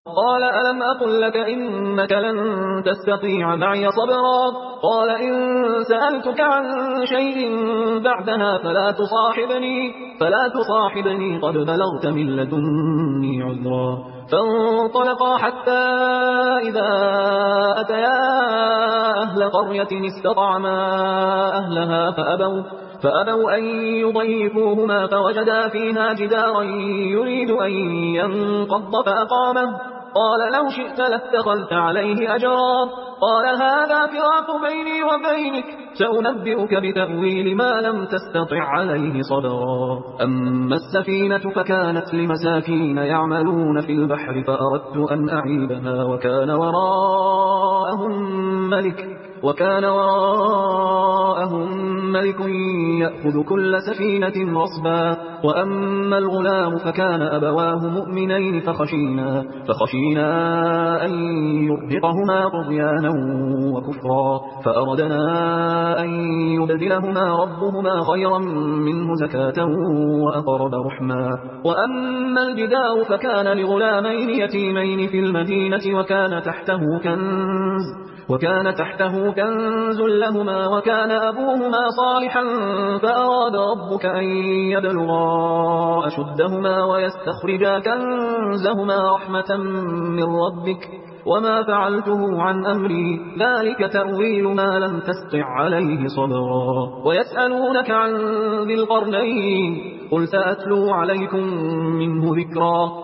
قال ألم أقل لك إنك لن تستطيع معي صبرا قال إن سألتك عن شيء بعدها فلا تصاحبني قد بلغت من لدني عذرا فانطلقا حتى إذا أتيا أهل قرية استطعما أهلها فأبوا أن يضيفوهما فوجدا فيها جدارا يريد أن ينقض فأقامه قال لو شئت لاتخذت عليه أجرا قال هذا فراق بيني وبينك سأنبئك بتأويل ما لم تستطع عليه صبرا أما السفينة فكانت لمساكين يعملون في البحر فأردت أن أعيبها وكان وراءهم ملك يأخذ كل سفينة غصبا وأما الغلام فكان أبواه مؤمنين فخشينا أن يرهقهما طغيانا وكفرا فأردنا أن يبدلهما ربهما خيرا منه زكاة وأقرب رحما وأما الجدار فكان لغلامين يتيمين في المدينة وكان تحته كنز لهما وكان أبوهما صالحا فأراد ربك أن يبلغا أشدهما ويستخرجا كنزهما رحمة من ربك وما فعلته عن أمري ذلك تأويل ما لم تستطع عليه صبرا ويسألونك عن ذي القرنين قل سأتلو عليكم منه ذكرا